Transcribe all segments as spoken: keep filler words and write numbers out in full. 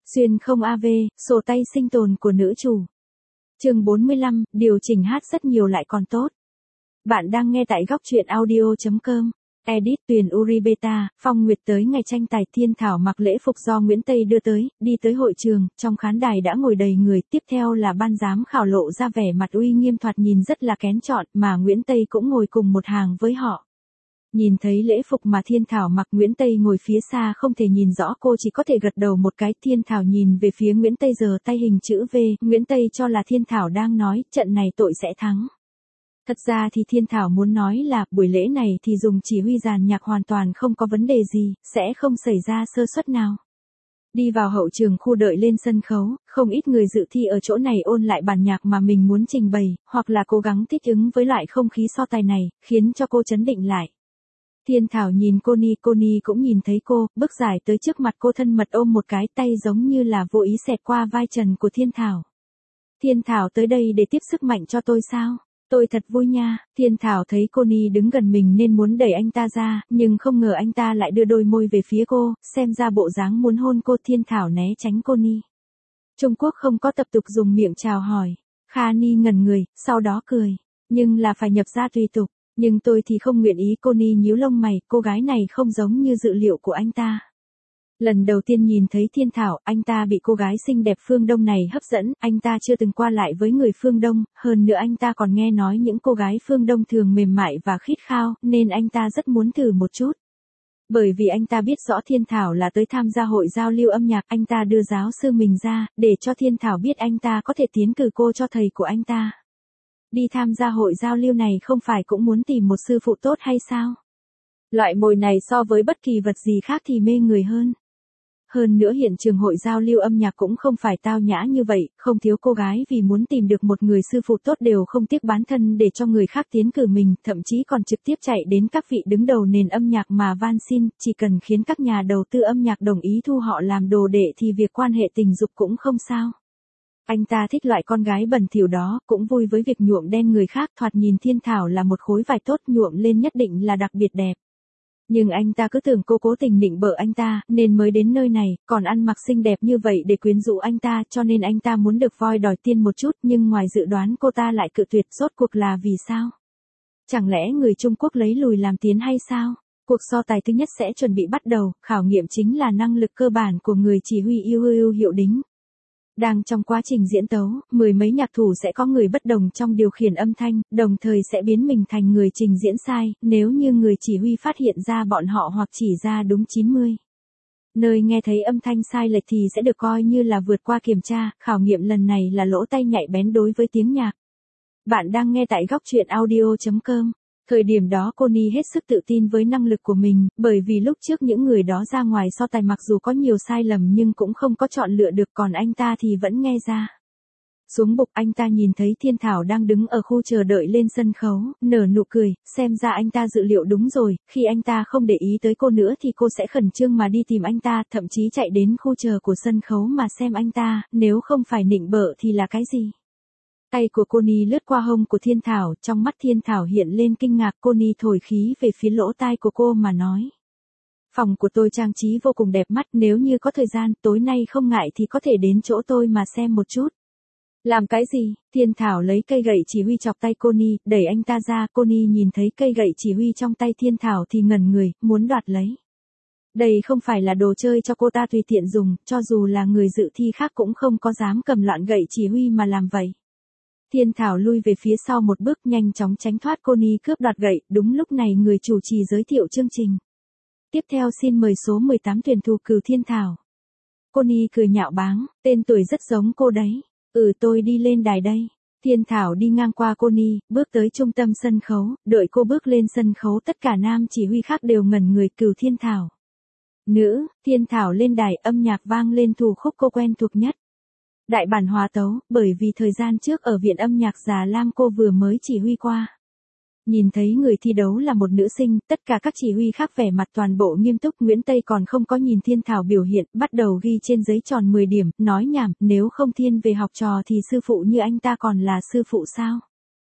Xuyên không a vê, sổ tay sinh tồn của nữ chủ. Chương bốn mươi lăm, điều chỉnh hát rất nhiều lại còn tốt. Bạn đang nghe tại góc truyện audio chấm com. Edit Tuyền Uribeta, Phong Nguyệt tới ngày tranh tài Thiên Thảo mặc lễ phục do Nguyễn Tây đưa tới, đi tới hội trường, trong khán đài đã ngồi đầy người, tiếp theo là ban giám khảo lộ ra vẻ mặt uy nghiêm thoạt nhìn rất là kén chọn, mà Nguyễn Tây cũng ngồi cùng một hàng với họ. Nhìn thấy lễ phục mà Thiên Thảo mặc, Nguyễn Tây ngồi phía xa không thể nhìn rõ, cô chỉ có thể gật đầu một cái. Thiên Thảo nhìn về phía Nguyễn Tây giơ tay hình chữ V, Nguyễn Tây cho là Thiên Thảo đang nói, trận này tội sẽ thắng. Thật ra thì Thiên Thảo muốn nói là, buổi lễ này thì dùng chỉ huy dàn nhạc hoàn toàn không có vấn đề gì, sẽ không xảy ra sơ suất nào. Đi vào hậu trường khu đợi lên sân khấu, không ít người dự thi ở chỗ này ôn lại bản nhạc mà mình muốn trình bày, hoặc là cố gắng thích ứng với lại không khí so tài này, khiến cho cô chấn định lại. Thiên Thảo nhìn Connie, Connie cũng nhìn thấy cô, bước dài tới trước mặt cô thân mật ôm một cái, tay giống như là vô ý xẹt qua vai trần của Thiên Thảo. Thiên Thảo tới đây để tiếp sức mạnh cho tôi sao? Tôi thật vui nha. Thiên Thảo thấy Connie đứng gần mình nên muốn đẩy anh ta ra, nhưng không ngờ anh ta lại đưa đôi môi về phía cô, xem ra bộ dáng muốn hôn cô. Thiên Thảo né tránh Connie. Trung Quốc không có tập tục dùng miệng chào hỏi. Kha Ni ngẩn người, sau đó cười. Nhưng là phải nhập gia tùy tục. Nhưng tôi thì không nguyện ý. Connie nhíu lông mày, cô gái này không giống như dự liệu của anh ta. Lần đầu tiên nhìn thấy Thiên Thảo, anh ta bị cô gái xinh đẹp phương Đông này hấp dẫn, anh ta chưa từng qua lại với người phương Đông, hơn nữa anh ta còn nghe nói những cô gái phương Đông thường mềm mại và khít khao, nên anh ta rất muốn thử một chút. Bởi vì anh ta biết rõ Thiên Thảo là tới tham gia hội giao lưu âm nhạc, anh ta đưa giáo sư mình ra, để cho Thiên Thảo biết anh ta có thể tiến cử cô cho thầy của anh ta. Đi tham gia hội giao lưu này không phải cũng muốn tìm một sư phụ tốt hay sao? Loại mồi này so với bất kỳ vật gì khác thì mê người hơn. Hơn nữa hiện trường hội giao lưu âm nhạc cũng không phải tao nhã như vậy, không thiếu cô gái vì muốn tìm được một người sư phụ tốt đều không tiếc bán thân để cho người khác tiến cử mình, thậm chí còn trực tiếp chạy đến các vị đứng đầu nền âm nhạc mà van xin, chỉ cần khiến các nhà đầu tư âm nhạc đồng ý thu họ làm đồ đệ thì việc quan hệ tình dục cũng không sao. Anh ta thích loại con gái bẩn thỉu đó, cũng vui với việc nhuộm đen người khác, thoạt nhìn Thiên Thảo là một khối vải tốt, nhuộm lên nhất định là đặc biệt đẹp. Nhưng anh ta cứ tưởng cô cố tình nịnh bợ anh ta, nên mới đến nơi này, còn ăn mặc xinh đẹp như vậy để quyến rũ anh ta, cho nên anh ta muốn được voi đòi tiên một chút, nhưng ngoài dự đoán cô ta lại cự tuyệt. Rốt cuộc là vì sao? Chẳng lẽ người Trung Quốc lấy lùi làm tiến hay sao? Cuộc so tài thứ nhất sẽ chuẩn bị bắt đầu, khảo nghiệm chính là năng lực cơ bản của người chỉ huy yêu ưu hiệu đính. Đang trong quá trình diễn tấu, mười mấy nhạc thủ sẽ có người bất đồng trong điều khiển âm thanh, đồng thời sẽ biến mình thành người trình diễn sai, nếu như người chỉ huy phát hiện ra bọn họ hoặc chỉ ra đúng chín mươi. Nơi nghe thấy âm thanh sai lệch thì sẽ được coi như là vượt qua kiểm tra, khảo nghiệm lần này là lỗ tai nhạy bén đối với tiếng nhạc. Bạn đang nghe tại góc truyện audio chấm com. Thời điểm đó Connie hết sức tự tin với năng lực của mình, bởi vì lúc trước những người đó ra ngoài so tài mặc dù có nhiều sai lầm nhưng cũng không có chọn lựa được, còn anh ta thì vẫn nghe ra. Xuống bục anh ta nhìn thấy Thiên Thảo đang đứng ở khu chờ đợi lên sân khấu, nở nụ cười, xem ra anh ta dự liệu đúng rồi, khi anh ta không để ý tới cô nữa thì cô sẽ khẩn trương mà đi tìm anh ta, thậm chí chạy đến khu chờ của sân khấu mà xem anh ta, nếu không phải nịnh bợ thì là cái gì? Tay của Connie lướt qua hông của Thiên Thảo, trong mắt Thiên Thảo hiện lên kinh ngạc. Connie thổi khí về phía lỗ tai của cô mà nói. Phòng của tôi trang trí vô cùng đẹp mắt, nếu như có thời gian, tối nay không ngại thì có thể đến chỗ tôi mà xem một chút. Làm cái gì? Thiên Thảo lấy cây gậy chỉ huy chọc tay Connie, đẩy anh ta ra. Connie nhìn thấy cây gậy chỉ huy trong tay Thiên Thảo thì ngẩn người, muốn đoạt lấy. Đây không phải là đồ chơi cho cô ta tùy tiện dùng, cho dù là người dự thi khác cũng không có dám cầm loạn gậy chỉ huy mà làm vậy. Thiên Thảo lui về phía sau một bước, nhanh chóng tránh thoát Connie cướp đoạt gậy. Đúng lúc này người chủ trì giới thiệu chương trình. Tiếp theo xin mời số mười tám tuyển thủ cử Thiên Thảo. Connie cười nhạo báng, tên tuổi rất giống cô đấy. Ừ, tôi đi lên đài đây. Thiên Thảo đi ngang qua Connie, bước tới trung tâm sân khấu, đợi cô bước lên sân khấu tất cả nam chỉ huy khác đều ngẩn người. Cửu Thiên Thảo. Nữ, Thiên Thảo lên đài, âm nhạc vang lên thủ khúc cô quen thuộc nhất. Đại bản hòa tấu, bởi vì thời gian trước ở Viện Âm nhạc Già Lam cô vừa mới chỉ huy qua. Nhìn thấy người thi đấu là một nữ sinh, tất cả các chỉ huy khác vẻ mặt toàn bộ nghiêm túc. Nguyễn Tây còn không có nhìn Thiên Thảo biểu hiện, bắt đầu ghi trên giấy tròn mười điểm, nói nhảm, nếu không thiên về học trò thì sư phụ như anh ta còn là sư phụ sao?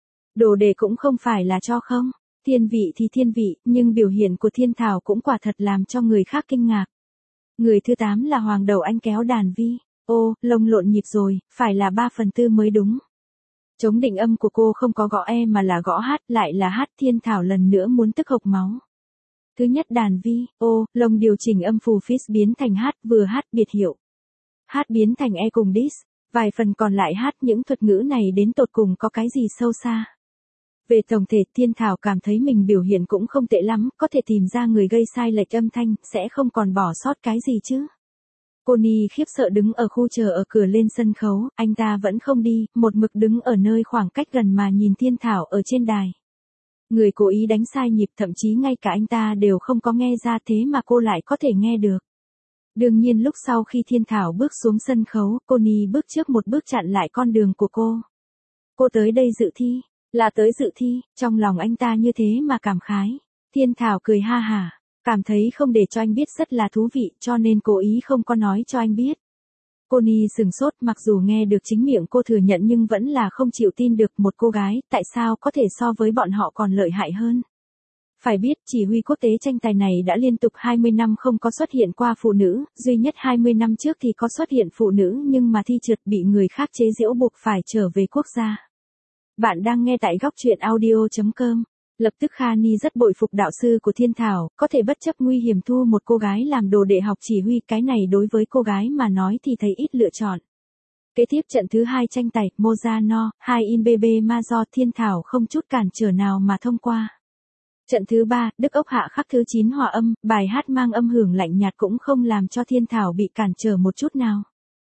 Đồ đề cũng không phải là cho không? Thiên vị thì thiên vị, nhưng biểu hiện của Thiên Thảo cũng quả thật làm cho người khác kinh ngạc. Người thứ tám là Hoàng Đầu Anh kéo đàn vi. Ô, lông lộn nhịp rồi, phải là ba phần tư mới đúng. Chống định âm của cô không có gõ E mà là gõ H, lại là H. Thiên Thảo lần nữa muốn tức hộc máu. Thứ nhất đàn vi, ô, lông điều chỉnh âm phù phis biến thành H, vừa H biệt hiệu. H biến thành E cùng dis, vài phần còn lại H. Những thuật ngữ này đến tột cùng có cái gì sâu xa. Về tổng thể, Thiên Thảo cảm thấy mình biểu hiện cũng không tệ lắm, có thể tìm ra người gây sai lệch âm thanh, sẽ không còn bỏ sót cái gì chứ. Connie khiếp sợ đứng ở khu chờ ở cửa lên sân khấu, anh ta vẫn không đi, một mực đứng ở nơi khoảng cách gần mà nhìn Thiên Thảo ở trên đài. Người cố ý đánh sai nhịp, thậm chí ngay cả anh ta đều không có nghe ra, thế mà cô lại có thể nghe được. Đương nhiên lúc sau khi Thiên Thảo bước xuống sân khấu, Connie bước trước một bước chặn lại con đường của cô. Cô tới đây dự thi, là tới dự thi, trong lòng anh ta như thế mà cảm khái. Thiên Thảo cười ha hả, cảm thấy không để cho anh biết rất là thú vị, cho nên cố ý không có nói cho anh biết. Connie sừng sốt, mặc dù nghe được chính miệng cô thừa nhận nhưng vẫn là không chịu tin được một cô gái, tại sao có thể so với bọn họ còn lợi hại hơn. Phải biết, chỉ huy quốc tế tranh tài này đã liên tục hai mươi năm không có xuất hiện qua phụ nữ, duy nhất hai mươi năm trước thì có xuất hiện phụ nữ nhưng mà thi trượt bị người khác chế giễu buộc phải trở về quốc gia. Bạn đang nghe tại góc truyện audio chấm com. Lập tức Khani rất bội phục đạo sư của Thiên Thảo, có thể bất chấp nguy hiểm thu một cô gái làm đồ đệ học chỉ huy, cái này đối với cô gái mà nói thì thấy ít lựa chọn. Kế tiếp trận thứ hai tranh tài, Mozano, hai in bê bê Major, Thiên Thảo không chút cản trở nào mà thông qua. Trận thứ ba, Đức Ốc Hạ khắc thứ chín hòa âm, bài hát mang âm hưởng lạnh nhạt cũng không làm cho Thiên Thảo bị cản trở một chút nào.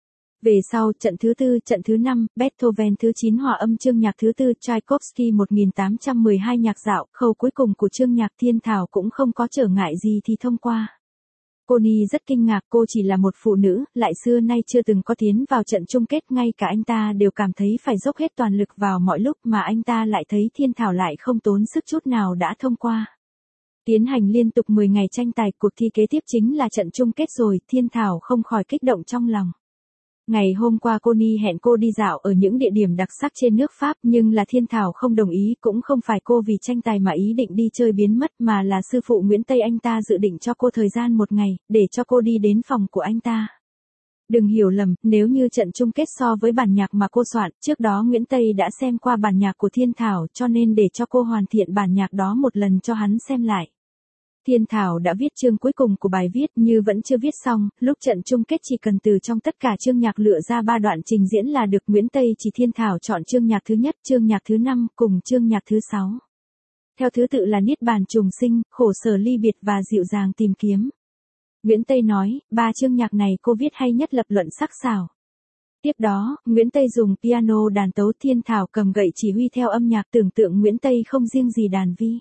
Về sau, trận thứ tư, trận thứ năm, Beethoven thứ chín hòa âm, chương nhạc thứ tư, Tchaikovsky một nghìn tám trăm mười hai nhạc dạo, khâu cuối cùng của chương nhạc. Thiên Thảo cũng không có trở ngại gì thì thông qua. Connie rất kinh ngạc, cô chỉ là một phụ nữ, lại xưa nay chưa từng có tiến vào trận chung kết, ngay cả anh ta đều cảm thấy phải dốc hết toàn lực vào mọi lúc mà anh ta lại thấy Thiên Thảo lại không tốn sức chút nào đã thông qua. Tiến hành liên tục mười ngày tranh tài, cuộc thi kế tiếp chính là trận chung kết rồi, Thiên Thảo không khỏi kích động trong lòng. Ngày hôm qua Connie hẹn cô đi dạo ở những địa điểm đặc sắc trên nước Pháp nhưng là Thiên Thảo không đồng ý, cũng không phải cô vì tranh tài mà ý định đi chơi biến mất mà là sư phụ Nguyễn Tây anh ta dự định cho cô thời gian một ngày, để cho cô đi đến phòng của anh ta. Đừng hiểu lầm, nếu như trận chung kết so với bản nhạc mà cô soạn, trước đó Nguyễn Tây đã xem qua bản nhạc của Thiên Thảo cho nên để cho cô hoàn thiện bản nhạc đó một lần cho hắn xem lại. Thiên Thảo đã viết chương cuối cùng của bài viết như vẫn chưa viết xong, lúc trận chung kết chỉ cần từ trong tất cả chương nhạc lựa ra ba đoạn trình diễn là được. Nguyễn Tây chỉ Thiên Thảo chọn chương nhạc thứ nhất, chương nhạc thứ năm cùng chương nhạc thứ sáu. Theo thứ tự là Niết Bàn Trùng Sinh, Khổ Sở Ly Biệt và Dịu Dàng Tìm Kiếm. Nguyễn Tây nói, ba chương nhạc này cô viết hay nhất, lập luận sắc sảo. Tiếp đó, Nguyễn Tây dùng piano đàn tấu, Thiên Thảo cầm gậy chỉ huy theo âm nhạc, tưởng tượng Nguyễn Tây không riêng gì đàn vi,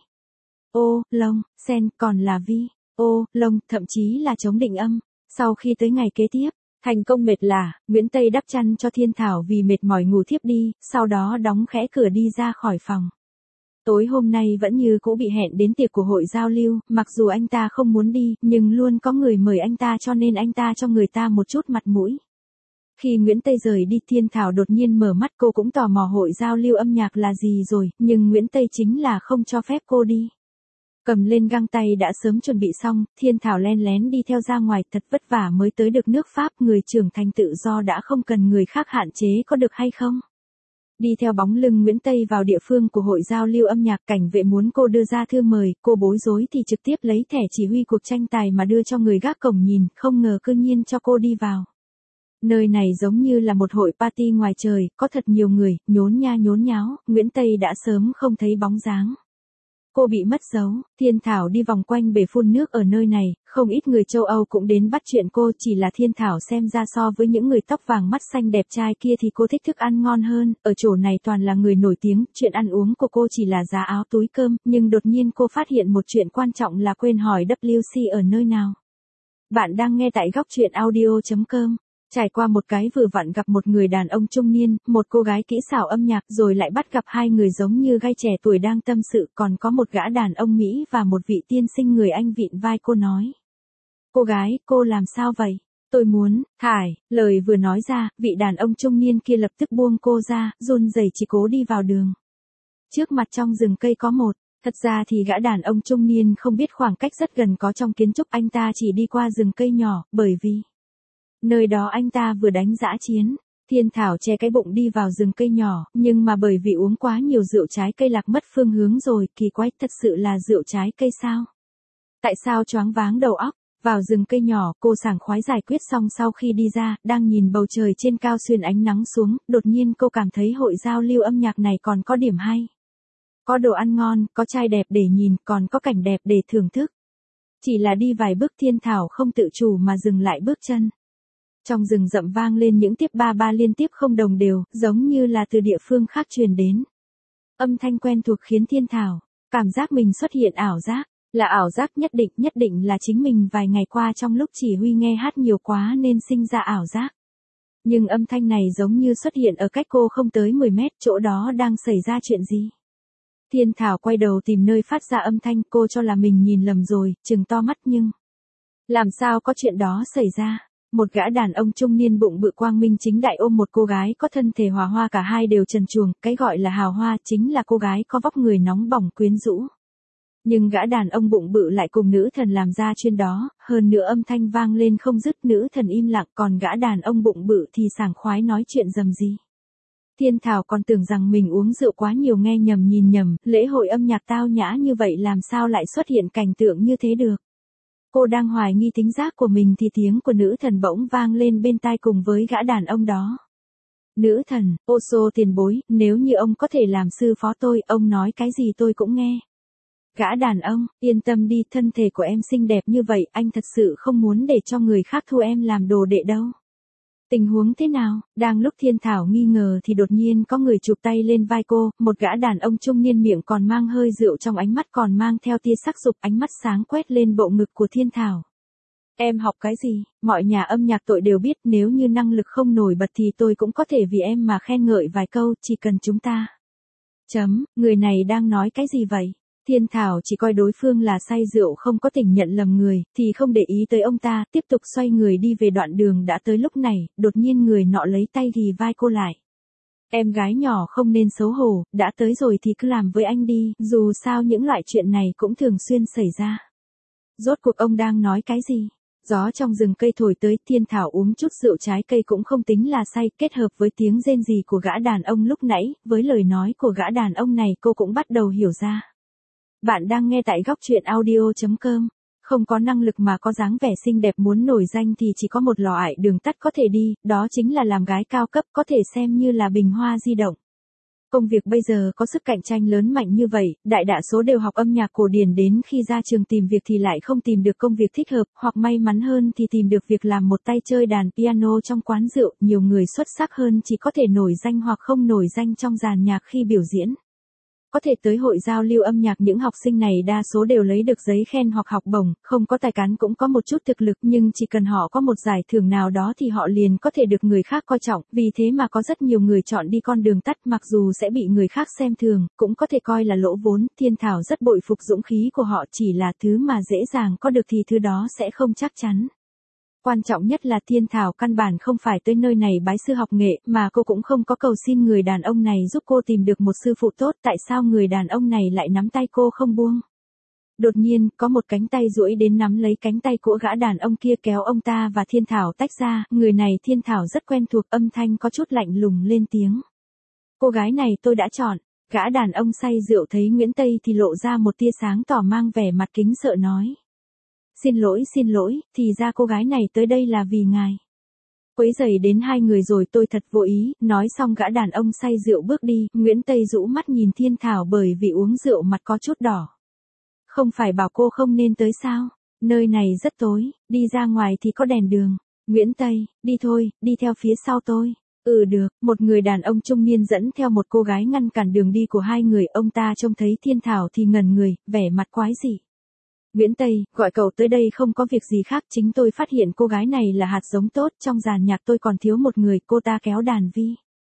ô, lông, sen, còn là vi, ô, lông, thậm chí là chống định âm. Sau khi tới ngày kế tiếp, thành công mệt lả, Nguyễn Tây đắp chăn cho Thiên Thảo vì mệt mỏi ngủ thiếp đi, sau đó đóng khẽ cửa đi ra khỏi phòng. Tối hôm nay vẫn như cũ bị hẹn đến tiệc của hội giao lưu, mặc dù anh ta không muốn đi, nhưng luôn có người mời anh ta cho nên anh ta cho người ta một chút mặt mũi. Khi Nguyễn Tây rời đi, Thiên Thảo đột nhiên mở mắt, cô cũng tò mò hội giao lưu âm nhạc là gì rồi, nhưng Nguyễn Tây chính là không cho phép cô đi. Cầm lên găng tay đã sớm chuẩn bị xong, Thiên Thảo len lén đi theo ra ngoài, thật vất vả mới tới được nước Pháp, người trưởng thành tự do đã không cần người khác hạn chế, có được hay không? Đi theo bóng lưng Nguyễn Tây vào địa phương của hội giao lưu âm nhạc, cảnh vệ muốn cô đưa ra thư mời, cô bối rối thì trực tiếp lấy thẻ chỉ huy cuộc tranh tài mà đưa cho người gác cổng nhìn, không ngờ cư nhiên cho cô đi vào. Nơi này giống như là một hội party ngoài trời, có thật nhiều người, nhốn nha nhốn nháo, Nguyễn Tây đã sớm không thấy bóng dáng. Cô bị mất dấu. Thiên Thảo đi vòng quanh bể phun nước ở nơi này, không ít người châu Âu cũng đến bắt chuyện cô, chỉ là Thiên Thảo xem ra so với những người tóc vàng mắt xanh đẹp trai kia thì cô thích thức ăn ngon hơn, ở chỗ này toàn là người nổi tiếng, chuyện ăn uống của cô chỉ là giá áo túi cơm, nhưng đột nhiên cô phát hiện một chuyện quan trọng là quên hỏi vê xê ở nơi nào. Bạn đang nghe tại góc truyện audio chấm com. Trải qua một cái vừa vặn gặp một người đàn ông trung niên, một cô gái kỹ xảo âm nhạc, rồi lại bắt gặp hai người giống như gai trẻ tuổi đang tâm sự, còn có một gã đàn ông Mỹ và một vị tiên sinh người Anh vịn vai cô nói. Cô gái, cô làm sao vậy? Tôi muốn, thải, lời vừa nói ra, vị đàn ông trung niên kia lập tức buông cô ra, run rẩy chỉ cố đi vào đường. Trước mặt trong rừng cây có một, thật ra thì gã đàn ông trung niên không biết khoảng cách rất gần có trong kiến trúc, anh ta chỉ đi qua rừng cây nhỏ, bởi vì Nơi đó anh ta vừa đánh dã chiến. Thiên Thảo che cái bụng đi vào rừng cây nhỏ, nhưng mà bởi vì uống quá nhiều rượu trái cây lạc mất phương hướng rồi, kỳ quái, thật sự là rượu trái cây sao? Tại sao choáng váng đầu óc? Vào rừng cây nhỏ, cô sảng khoái giải quyết xong sau khi đi ra, đang nhìn bầu trời trên cao xuyên ánh nắng xuống, đột nhiên cô cảm thấy hội giao lưu âm nhạc này còn có điểm hay. Có đồ ăn ngon, có trai đẹp để nhìn, còn có cảnh đẹp để thưởng thức. Chỉ là đi vài bước Thiên Thảo không tự chủ mà dừng lại bước chân. Trong rừng rậm vang lên những tiếp ba ba liên tiếp không đồng đều, giống như là từ địa phương khác truyền đến. Âm thanh quen thuộc khiến Thiên Thảo cảm giác mình xuất hiện ảo giác, là ảo giác nhất định, nhất định là chính mình vài ngày qua trong lúc chỉ huy nghe hát nhiều quá nên sinh ra ảo giác. Nhưng âm thanh này giống như xuất hiện ở cách cô không tới mười mét, chỗ đó đang xảy ra chuyện gì? Thiên Thảo quay đầu tìm nơi phát ra âm thanh, cô cho là mình nhìn lầm rồi, trừng to mắt nhưng làm sao có chuyện đó xảy ra? Một gã đàn ông trung niên bụng bự quang minh chính đại ôm một cô gái có thân thể hòa hoa, cả hai đều trần truồng, cái gọi là hào hoa chính là cô gái có vóc người nóng bỏng quyến rũ. Nhưng gã đàn ông bụng bự lại cùng nữ thần làm ra chuyên đó, hơn nữa âm thanh vang lên không dứt, nữ thần im lặng, còn gã đàn ông bụng bự thì sảng khoái nói chuyện rầm rì. Thiên Thảo còn tưởng rằng mình uống rượu quá nhiều, nghe nhầm nhìn nhầm, lễ hội âm nhạc tao nhã như vậy làm sao lại xuất hiện cảnh tượng như thế được. Cô đang hoài nghi tính giác của mình thì tiếng của nữ thần bỗng vang lên bên tai cùng với gã đàn ông đó. Nữ thần, ô xô tiền bối, nếu như ông có thể làm sư phó tôi, ông nói cái gì tôi cũng nghe. Gã đàn ông, yên tâm đi, thân thể của em xinh đẹp như vậy, anh thật sự không muốn để cho người khác thu em làm đồ đệ đâu. Tình huống thế nào? Đang lúc Thiên Thảo nghi ngờ thì đột nhiên có người chụp tay lên vai cô, một gã đàn ông trung niên miệng còn mang hơi rượu, trong ánh mắt còn mang theo tia sắc dục, ánh mắt sáng quét lên bộ ngực của Thiên Thảo. Em học cái gì? Mọi nhà âm nhạc tôi đều biết, nếu như năng lực không nổi bật thì tôi cũng có thể vì em mà khen ngợi vài câu, chỉ cần chúng ta. Chấm, người này đang nói cái gì vậy? Thiên Thảo chỉ coi đối phương là say rượu không có tỉnh nhận lầm người, thì không để ý tới ông ta, tiếp tục xoay người đi về đoạn đường. Đã tới lúc này, đột nhiên người nọ lấy tay thì vai cô lại. Em gái nhỏ không nên xấu hổ, đã tới rồi thì cứ làm với anh đi, dù sao những loại chuyện này cũng thường xuyên xảy ra. Rốt cuộc ông đang nói cái gì? Gió trong rừng cây thổi tới, Thiên Thảo uống chút rượu trái cây cũng không tính là say, kết hợp với tiếng rên rỉ của gã đàn ông lúc nãy, với lời nói của gã đàn ông này cô cũng bắt đầu hiểu ra. Bạn đang nghe tại góc truyện audio chấm com. Không có năng lực mà có dáng vẻ xinh đẹp, muốn nổi danh thì chỉ có một lò ải đường tắt có thể đi, đó chính là làm gái cao cấp, có thể xem như là bình hoa di động. Công việc bây giờ có sức cạnh tranh lớn mạnh như vậy, đại đa số đều học âm nhạc cổ điển, đến khi ra trường tìm việc thì lại không tìm được công việc thích hợp, hoặc may mắn hơn thì tìm được việc làm một tay chơi đàn piano trong quán rượu. Nhiều người xuất sắc hơn chỉ có thể nổi danh hoặc không nổi danh trong dàn nhạc khi biểu diễn. Có thể tới hội giao lưu âm nhạc, những học sinh này đa số đều lấy được giấy khen hoặc học bổng, không có tài cán cũng có một chút thực lực, nhưng chỉ cần họ có một giải thưởng nào đó thì họ liền có thể được người khác coi trọng, vì thế mà có rất nhiều người chọn đi con đường tắt, mặc dù sẽ bị người khác xem thường, cũng có thể coi là lỗ vốn. Thiên Thảo rất bội phục dũng khí của họ, chỉ là thứ mà dễ dàng có được thì thứ đó sẽ không chắc chắn. Quan trọng nhất là Thiên Thảo căn bản không phải tới nơi này bái sư học nghệ, mà cô cũng không có cầu xin người đàn ông này giúp cô tìm được một sư phụ tốt, tại sao người đàn ông này lại nắm tay cô không buông? Đột nhiên, có một cánh tay duỗi đến nắm lấy cánh tay của gã đàn ông kia, kéo ông ta và Thiên Thảo tách ra, người này Thiên Thảo rất quen thuộc, âm thanh có chút lạnh lùng lên tiếng. Cô gái này tôi đã chọn. Gã đàn ông say rượu thấy Nguyễn Tây thì lộ ra một tia sáng tỏ, mang vẻ mặt kính sợ nói. Xin lỗi xin lỗi, thì ra cô gái này tới đây là vì ngài. Quấy rầy đến hai người rồi, tôi thật vô ý. Nói xong gã đàn ông say rượu bước đi, Nguyễn Tây rũ mắt nhìn Thiên Thảo, bởi vì uống rượu mặt có chút đỏ. Không phải bảo cô không nên tới sao? Nơi này rất tối, đi ra ngoài thì có đèn đường. Nguyễn Tây, đi thôi, đi theo phía sau tôi. Ừ được, một người đàn ông trung niên dẫn theo một cô gái ngăn cản đường đi của hai người, ông ta trông thấy Thiên Thảo thì ngẩn người, vẻ mặt quái dị. Nguyễn Tây, gọi cậu tới đây không có việc gì khác, chính tôi phát hiện cô gái này là hạt giống tốt, trong dàn nhạc tôi còn thiếu một người, cô ta kéo đàn vi.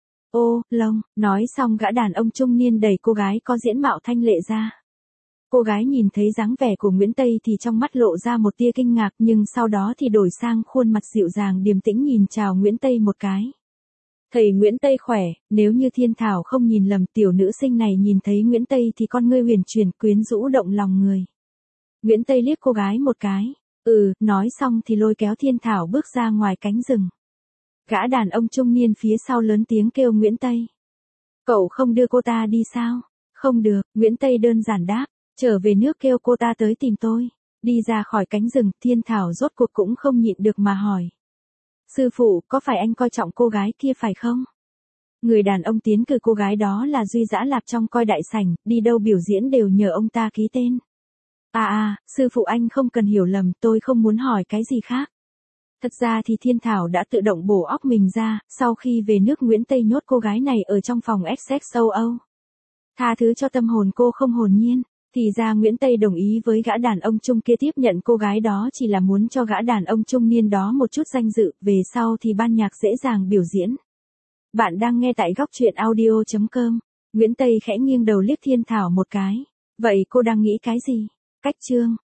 Ô, lông, nói xong gã đàn ông trung niên đẩy cô gái có diễn mạo thanh lệ ra. Cô gái nhìn thấy dáng vẻ của Nguyễn Tây thì trong mắt lộ ra một tia kinh ngạc, nhưng sau đó thì đổi sang khuôn mặt dịu dàng điềm tĩnh nhìn chào Nguyễn Tây một cái. Thầy Nguyễn Tây khỏe, nếu như Thiên Thảo không nhìn lầm, tiểu nữ sinh này nhìn thấy Nguyễn Tây thì con ngươi huyền chuyển, quyến rũ động lòng người. Nguyễn Tây liếc cô gái một cái. Ừ, nói xong thì lôi kéo Thiên Thảo bước ra ngoài cánh rừng. Gã đàn ông trung niên phía sau lớn tiếng kêu Nguyễn Tây. Cậu không đưa cô ta đi sao? Không được, Nguyễn Tây đơn giản đáp, trở về nước kêu cô ta tới tìm tôi. Đi ra khỏi cánh rừng, Thiên Thảo rốt cuộc cũng không nhịn được mà hỏi. Sư phụ, có phải anh coi trọng cô gái kia phải không? Người đàn ông tiến cử cô gái đó là Duy Dã Lạp trong coi đại sảnh, đi đâu biểu diễn đều nhờ ông ta ký tên. À à, sư phụ anh không cần hiểu lầm, tôi không muốn hỏi cái gì khác. Thật ra thì Thiên Thảo đã tự động bổ óc mình ra, sau khi về nước Nguyễn Tây nhốt cô gái này ở trong phòng ích ét châu Âu. Tha thứ cho tâm hồn cô không hồn nhiên, thì ra Nguyễn Tây đồng ý với gã đàn ông trung kia tiếp nhận cô gái đó chỉ là muốn cho gã đàn ông trung niên đó một chút danh dự, về sau thì ban nhạc dễ dàng biểu diễn. Bạn đang nghe tại góc truyện audio chấm com. Nguyễn Tây khẽ nghiêng đầu liếc Thiên Thảo một cái. Vậy cô đang nghĩ cái gì? Cách chương.